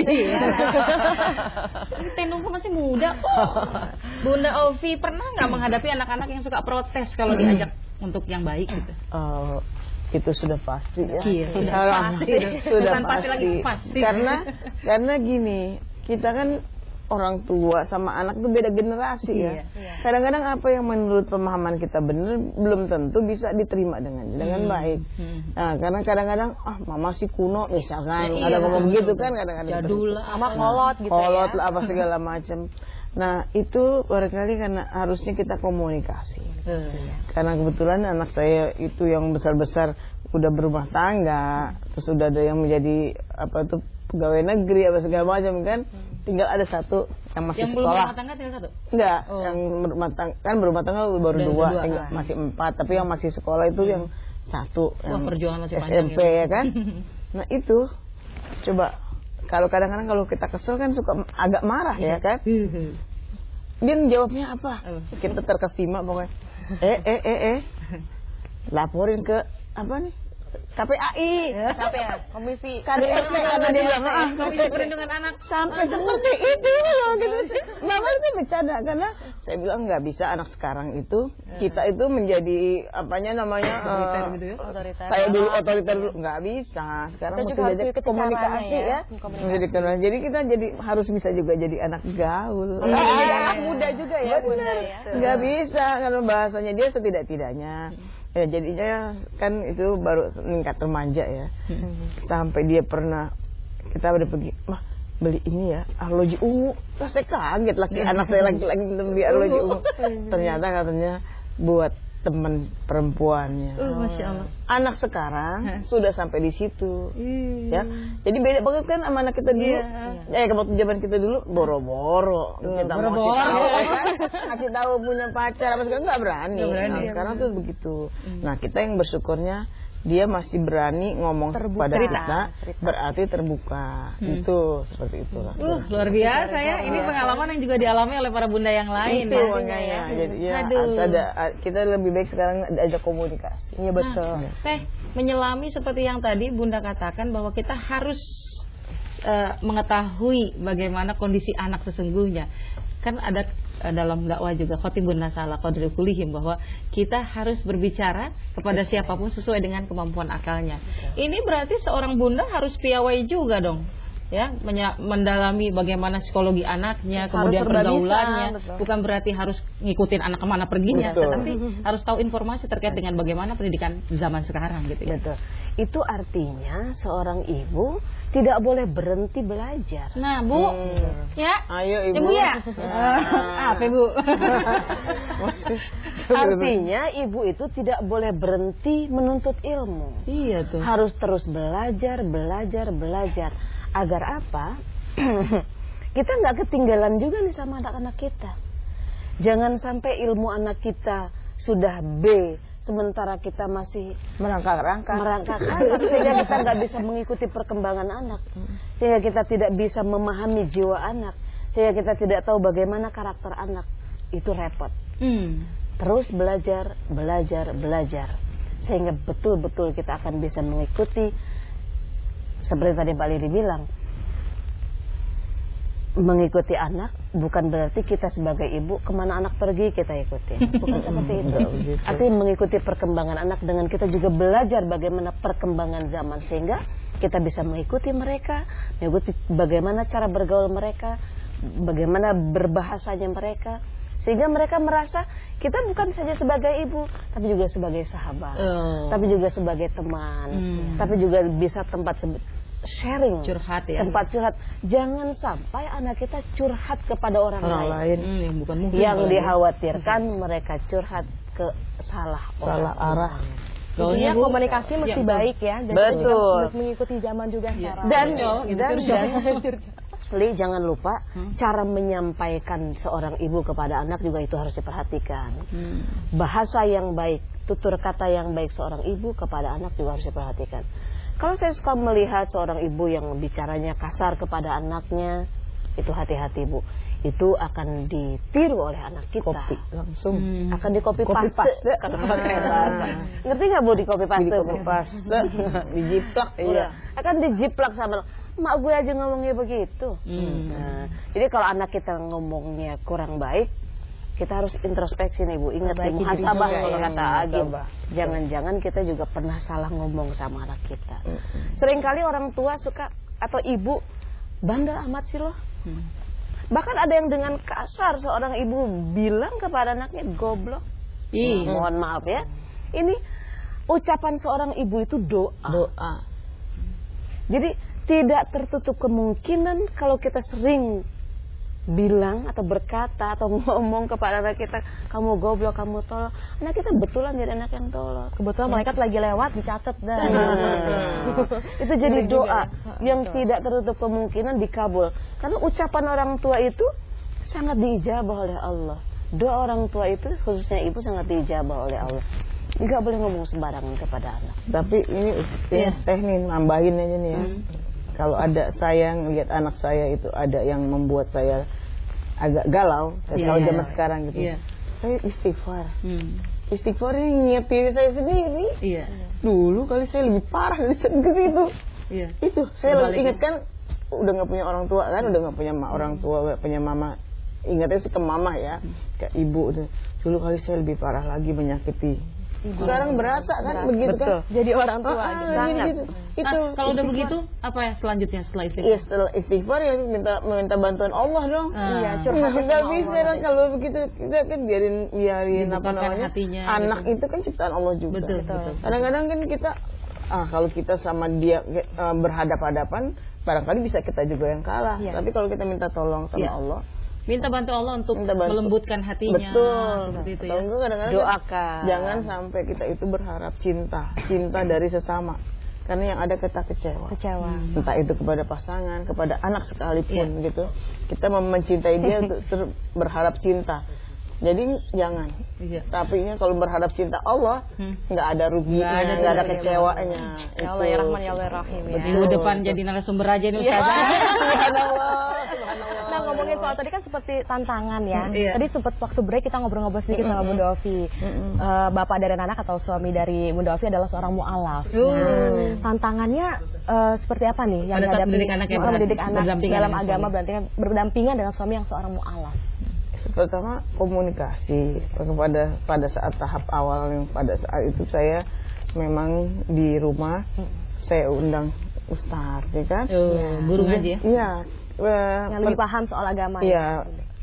Tendungku masih muda kok. Bunda Ovi pernah nggak menghadapi anak-anak yang suka protes kalau diajak untuk yang baik gitu? Oh, itu sudah pasti ya. Iya, sudah pasti. Sudah pasti. pasti. Lagi pasti. Karena karena gini, kita kan orang tua sama anak itu beda generasi ya. Kadang-kadang apa yang menurut pemahaman kita benar belum tentu bisa diterima dengan dengan hmm. baik. Hmm. Nah, karena kadang-kadang ah mama sih kuno misalkan, ya, ada iya, ngomong begitu kan kadang-kadang. Jadul lah, sama kolot gitu kolot ya. lah apa segala macam. Nah, itu barangkali karena harusnya kita komunikasi. Hmm. Karena kebetulan anak saya itu yang besar-besar udah berumah tangga, terus udah ada yang menjadi apa tuh pegawai negeri apa segala macam kan. Hmm. Tinggal ada satu yang masih yang sekolah. Yang belum berumah tangga tinggal satu? Enggak, oh. yang berumah tangga kan berumah tangga baru dua, dua tinggal, ah. masih empat, tapi yang masih sekolah itu hmm. yang satu. Wah, yang perjuangan masih S M P panjang ya kan. Nah itu coba kalau kadang-kadang kalau kita kesel kan suka agak marah ya kan. Dia jawabnya apa? Kita terkesima pokoknya. Eh eh eh eh. Laporin ke apa nih? K P A I, ya, K P A, Komisi K D R T karena dia bilang ah Komisi Perlindungan Anak sampai seperti itu loh gitu. Mama itu bercanda karena saya bilang nggak bisa anak sekarang itu kita itu menjadi apanya namanya otoriter uh, gitu ya? Otoriter. Saya dulu otoriter dulu nggak bisa. Sekarang mesti jadi komunikasi ya. Menjadi kenal. Jadi kita jadi harus bisa juga jadi anak gaul. Iya. Jadi anak muda juga ya. Benar. Nggak bisa karena bahasanya dia setidak-tidaknya. Ya jadinya kan itu baru meningkat remaja ya. Hmm. Sampai dia pernah kita udah pergi, mah beli ini ya arloji ungu. Terus saya kaget laki anak saya lagi-lagi beli arloji ungu. Ternyata katanya buat teman perempuannya. Uh, Masya Allah. Anak sekarang Hah? sudah sampai di situ, Ih. ya. Jadi beda banget kan sama anak kita dulu. Iya. Eh, waktu zaman kita dulu boro-boro, Uh, kita mau boro-boro. kasih tahu, kan? Kasih tahu punya pacar apa sekarang nggak berani. Nggak berani, Nah, ya, sekarang benar. tuh begitu. Nah, kita yang bersyukurnya dia masih berani ngomong Terbuka. pada Cerita. kita, Cerita. berarti terbuka. Hmm. Itu seperti itulah. Uh, luar biasa ya. Ini pengalaman yang juga dialami oleh para bunda yang lain. Itu ya. makanya. Jadi ya Aduh. harus ada, kita lebih baik sekarang ada komunikasi. Iya betul. Nah, Teh, menyelami seperti yang tadi Bunda katakan bahwa kita harus eh, mengetahui bagaimana kondisi anak sesungguhnya. Kan ada eh, dalam dakwah juga khotibun nasala qadri kulihim, bahwa kita harus berbicara kepada siapapun sesuai dengan kemampuan akalnya. Ini berarti seorang bunda harus piawai juga dong. Ya, menya- mendalami bagaimana psikologi anaknya, Harus kemudian serba bisa, pergaulannya. betul. Bukan berarti harus ngikutin anak kemana perginya, Betul. tetapi harus tahu informasi terkait dengan bagaimana pendidikan zaman sekarang gitu ya. Betul. Itu artinya seorang ibu tidak boleh berhenti belajar. Nah, Bu, Hmm. ya, Ayo ya ibu. Bu ya. Ah. Apa Bu? Artinya ibu itu tidak boleh berhenti menuntut ilmu. Iya tuh. Harus terus belajar, belajar, belajar. Agar apa? Kita nggak ketinggalan juga nih sama anak-anak kita. Jangan sampai ilmu anak kita sudah B, sementara kita masih Merangkak-rangkak. merangkak-rangkak, sehingga kita nggak bisa mengikuti perkembangan anak, sehingga kita tidak bisa memahami jiwa anak, sehingga kita tidak tahu bagaimana karakter anak. Itu repot. Hmm. Terus belajar, belajar, belajar, sehingga betul-betul kita akan bisa mengikuti. Seperti tadi Pak Lidi bilang, mengikuti anak bukan berarti kita sebagai ibu kemana anak pergi kita ikuti, bukan seperti itu. Artinya mengikuti perkembangan anak dengan kita juga belajar bagaimana perkembangan zaman, sehingga kita bisa mengikuti mereka, mengikuti bagaimana cara bergaul mereka, bagaimana berbahasanya mereka, sehingga mereka merasa kita bukan saja sebagai ibu, tapi juga sebagai sahabat, Oh. tapi juga sebagai teman, Hmm. tapi juga bisa tempat se- sharing, Curhat ya. tempat curhat. Jangan sampai anak kita curhat kepada orang, Orang lain. lain. Hmm, yang bukan mungkin. Yang apalagi. dikhawatirkan mereka curhat ke salah Salah orang. arah. Gaulnya, Intinya Bu, komunikasi ya, mesti betul. baik ya. Dan Betul. juga harus mengikuti zaman juga Iya. sekarang. Dan Curcol, gitu, dan, curcol. dan Li, jangan lupa Hmm. cara menyampaikan seorang ibu kepada anak juga itu harus diperhatikan. Hmm. Bahasa yang baik, tutur kata yang baik seorang ibu kepada anak juga harus diperhatikan. Kalau saya suka melihat seorang ibu yang bicaranya kasar kepada anaknya, itu hati-hati Bu. Itu akan ditiru oleh anak kita. Kopi langsung. Hmm. Akan di copy Copy paste, paste. kalau pakai bahasa. Ngerti nggak Bu di copy paste? Di copy Bu? paste, dijiplak. Iya. Akan dijiplak sama mak gue aja ngomongnya begitu. Hmm. Nah, jadi kalau anak kita ngomongnya kurang baik, kita harus introspeksi nih Bu. Ingat nih, Perbaiki diri muhasabah juga, kalau ya. kata Agim. Muhasabah. Jangan-jangan kita juga pernah salah ngomong sama anak kita. Seringkali orang tua suka atau ibu bandel amat sih loh. Hmm. Bahkan ada yang dengan kasar seorang ibu bilang kepada anaknya goblok. Ih. Mohon maaf ya. Ini ucapan seorang ibu itu doa. Doa. Jadi tidak tertutup kemungkinan kalau kita sering bilang atau berkata atau ngomong kepada anak kita, kamu goblok, kamu tolol, anak kita betulan jadi anak yang tolol. Kebetulan malaikat lagi lewat dicatat dah. Itu jadi Ngeri juga doa ya. yang Betul. tidak tertutup kemungkinan dikabul. Karena ucapan orang tua itu sangat diijabah oleh Allah. Doa orang tua itu khususnya ibu sangat diijabah oleh Allah. Nggak boleh ngomong sembarangan kepada anak. Tapi ini ya, teh nih nambahin aja nih ya. Kalau ada saya lihat anak saya itu ada yang membuat saya agak galau, Iya, kalau iya. zaman sekarang gitu. Iya. Saya istighfar. Hmm. Istighfar ini nginget diri saya sendiri. Iya. Dulu kali saya lebih parah dari itu. Iya. Itu saya Sebaliknya. lagi ingat kan udah nggak punya orang tua kan, udah nggak punya ma- orang tua, nggak punya mama. Ingatnya sih ke mama ya, ke ibu tuh. Dulu kali saya lebih parah lagi menyakiti. Sekarang berasa kan begitu Betul. kan? Jadi orang tua. Ah, gitu. ah, Sangat. gitu. Itu Nah, kalau udah istighfar. begitu, apa ya selanjutnya setelah istighfar? Iya, setelah istighfar ya minta minta bantuan Allah dong. Ah. Iya, Nggak curhat sama bisa Allah. kan kalau begitu kita kan biarin biarin apa Dibukakan namanya hatinya, anak gitu. itu kan ciptaan Allah juga. Betul, betul. Kadang-kadang kan kita ah kalau kita sama dia eh, berhadap-hadapan barangkali bisa kita juga yang kalah. Iya. Tapi kalau kita minta tolong sama Iya. Allah Minta bantu Allah untuk Minta bantu. melembutkan hatinya. Betul. Seperti itu Atau ya. enggak kadang-kadang Doakan. jangan sampai kita itu berharap cinta, cinta dari sesama. Karena yang ada kita kecewa. Kecewa. Entah itu kepada pasangan, kepada anak sekalipun gitu. Kita mem- mencintai dia untuk ter- berharap cinta. Jadi jangan. Iya. Tapi kalau berharap cinta Allah, Hmm. nggak ada ruginya, Nggak ada nggak ada ruginya. kecewanya. Ya Allah ya Rahman ya Allah ya Rahim ya. Minggu depan jadi narasumber aja nih Iya. Ustazah. Subhanallah, subhanallah. Nah ngomongin soal tadi kan seperti tantangan ya. Iya. Tadi sempat waktu break kita ngobrol-ngobrol sedikit sama Bunda Ovi. Eh, bapak dari anak atau suami dari Bunda Ovi adalah seorang mu'alaf. Uh. Nah, tantangannya eh, seperti apa nih yang Pada saat dihadapi mendidik anak yang eh, ber- mendidik anak berdampingan dalam dengan agama suami. berdampingan, berdampingan dengan suami yang seorang mu'alaf. Pertama komunikasi kepada pada saat tahap awal yang pada saat itu saya memang di rumah saya undang ustaz, ya kan? Oh, guru ngaji ya? Iya. eh, Yang lebih per- paham soal agama. ya. Iya.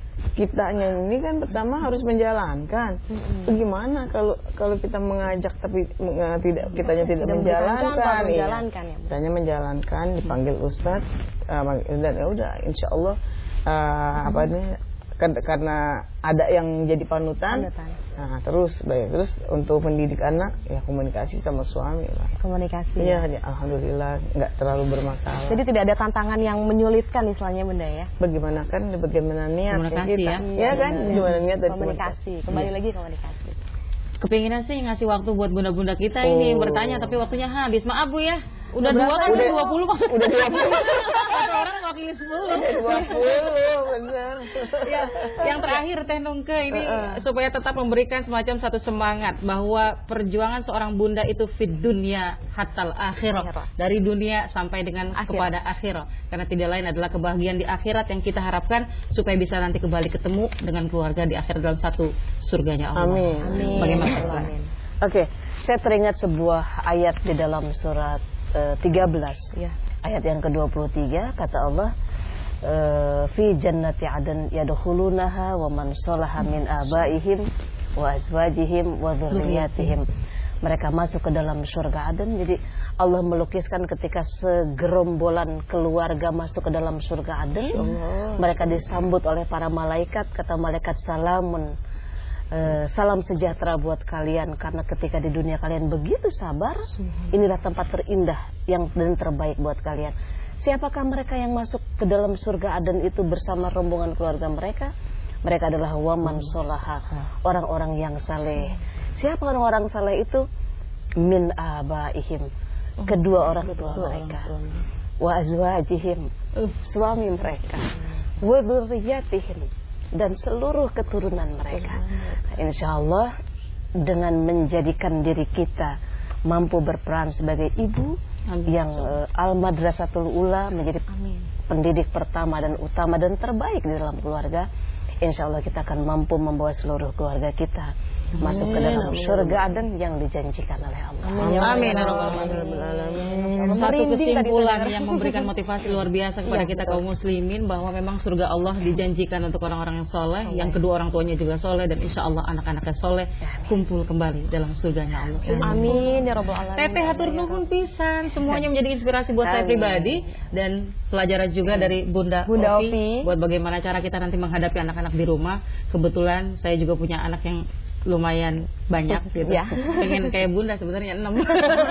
Kitanya ini kan pertama harus menjalankan. Bagaimana kalau kalau kita mengajak tapi eh, tidak kitanya tidak, Tidak menjalankan, menjalankan, kalau iya. menjalankan ya. Kitanya menjalankan, dipanggil ustaz, eh, dan ya udah, insya Allah eh, apa ini kan- karena ada yang jadi panutan. Panutan. Nah terus baik terus untuk mendidik anak ya komunikasi sama suami lah. Komunikasi. Iya, ya, alhamdulillah nggak terlalu bermasalah. Jadi tidak ada tantangan yang menyulitkan istilahnya Bunda ya. Bagaimana kan bagaimana niatnya Komunikasi kita, ya. kan? benar. Gimana niat dan Komunikasi. Kembali lagi komunikasi. Kepinginan sih ngasih waktu buat bunda-bunda kita Oh. ini bertanya, tapi waktunya habis. Maaf Bu ya. Udah Udah dua kan berapa? udah dua puluh maksudnya. Udah dua puluh. Kata orang wakili sepuluh. dua puluh benar. Ya, yang terakhir Teh Nungke ini supaya tetap memberikan semacam satu semangat bahwa perjuangan seorang bunda itu fid dunya hatal akhirah, dari dunia sampai dengan Akhir. kepada akhirat, karena tidak lain adalah kebahagiaan di akhirat yang kita harapkan supaya bisa nanti kembali ketemu dengan keluarga di akhir dalam satu surganya Allah. Amin. Amin. Bagaimana? Amin. Oke, saya teringat sebuah ayat di dalam surat eh, tiga belas, Ya. ayat yang ke dua puluh tiga, kata Allah, eh, fi jannati adan yadkhulunaha wa man salaha min abaihim wa azwajihim wa dzurriyyatihim. Mereka masuk ke dalam surga Aden. Jadi Allah melukiskan ketika segerombolan keluarga masuk ke dalam surga Aden, mereka disambut oleh para malaikat. Kata malaikat, salamun, Eh, salam sejahtera buat kalian, karena ketika di dunia kalian begitu sabar, inilah tempat terindah yang dan terbaik buat kalian. Siapakah mereka yang masuk ke dalam surga Aden itu bersama rombongan keluarga mereka? Mereka adalah waman solaha, orang-orang yang saleh. Siapa orang-orang saleh itu? Min abaihim, kedua orang tua mereka. Wa azwajihim, suami mereka. Wa dzurriyyatihim, dan seluruh keturunan mereka. Insya Allah dengan menjadikan diri kita mampu berperan sebagai ibu Amin. yang uh, Al-Madrasatul Ula menjadi pendidik pertama dan utama dan terbaik di dalam keluarga, insya Allah kita akan mampu membawa seluruh keluarga kita masuk ke dalam surga Aden yang dijanjikan oleh Allah. Amin. Ya Rabbal Alamin. Satu kesimpulan yang memberikan motivasi luar biasa kepada kita kaum muslimin bahwa memang surga Allah dijanjikan untuk orang-orang yang soleh, yang kedua orang tuanya juga soleh, dan insya Allah anak-anaknya soleh kumpul kembali dalam surganya Allah. Amin ya Rabbal Alamin. Teteh hatur nuhun pisan, semuanya menjadi inspirasi buat saya Amin. pribadi dan pelajaran juga dari Bunda, Bunda Ovi, Ovi. buat bagaimana cara kita nanti menghadapi anak-anak di rumah. Kebetulan saya juga punya anak yang lumayan banyak gitu. Ya. Pengen kayak Bunda sebenarnya enam.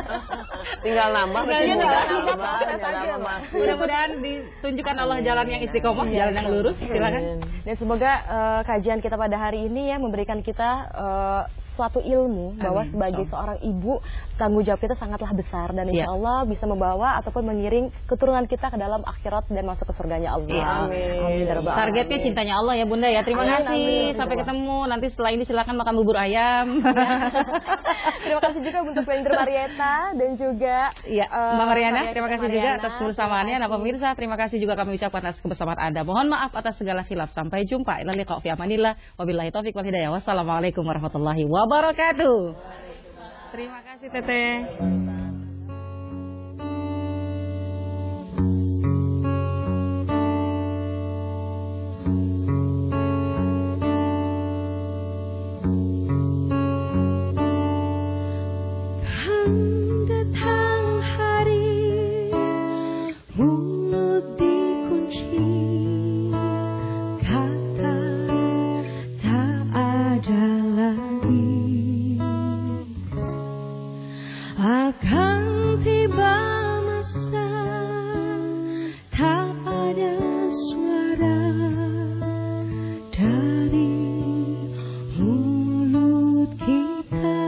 Tinggal nambah, Tinggalnya tinggal tinggal nambah, tinggal nambah. Mudah-mudahan ditunjukkan Allah jalan yang istiqomah, jalan yang lurus. Silakan. Dan semoga eh, kajian kita pada hari ini ya memberikan kita eh, suatu ilmu bahwa Amin. sebagai seorang ibu tanggung jawab kita sangatlah besar dan insya Ya. Allah bisa membawa ataupun mengiring keturunan kita ke dalam akhirat dan masuk ke surganya Allah. Iya. Amin. Ya Rabbal Targetnya Alamin. cintanya Allah ya Bunda ya. Terima Amin, kasih. amin. Sampai ketemu. Nanti setelah ini silakan makan bubur ayam. Terima kasih juga untuk Blender Marieta dan juga Iya, eh, Mbak Mariana, Mariana, terima kasih Mariana. juga atas kebersamaannya. Nah, pemirsa, terima kasih juga kami ucapkan atas kebersamaan Anda. Mohon maaf atas segala khilaf. Sampai jumpa. Ila liqa fi amanillah. Wabillahi taufiq wal hidayah. Wassalamualaikum warahmatullahi wabarakatuh. Terima kasih Teteh. Datang hari mulut dikunci, kata akan tiba masa tak ada suara dari mulut kita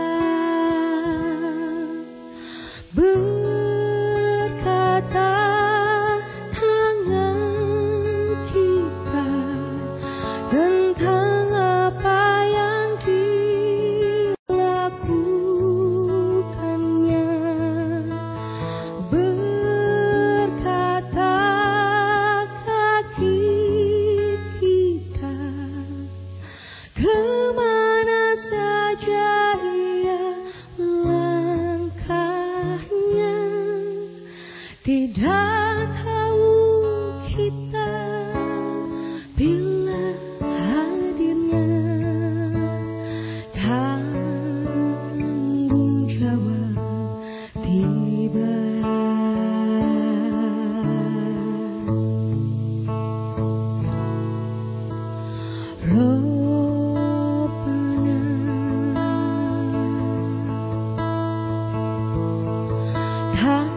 berkata tangan kita tentang apa yang dilakukannya, berkata kaki kita kemana saja ia langkahnya, tidak tahu kita bila hadirnya, tanggung jawab tiba. Robbana tak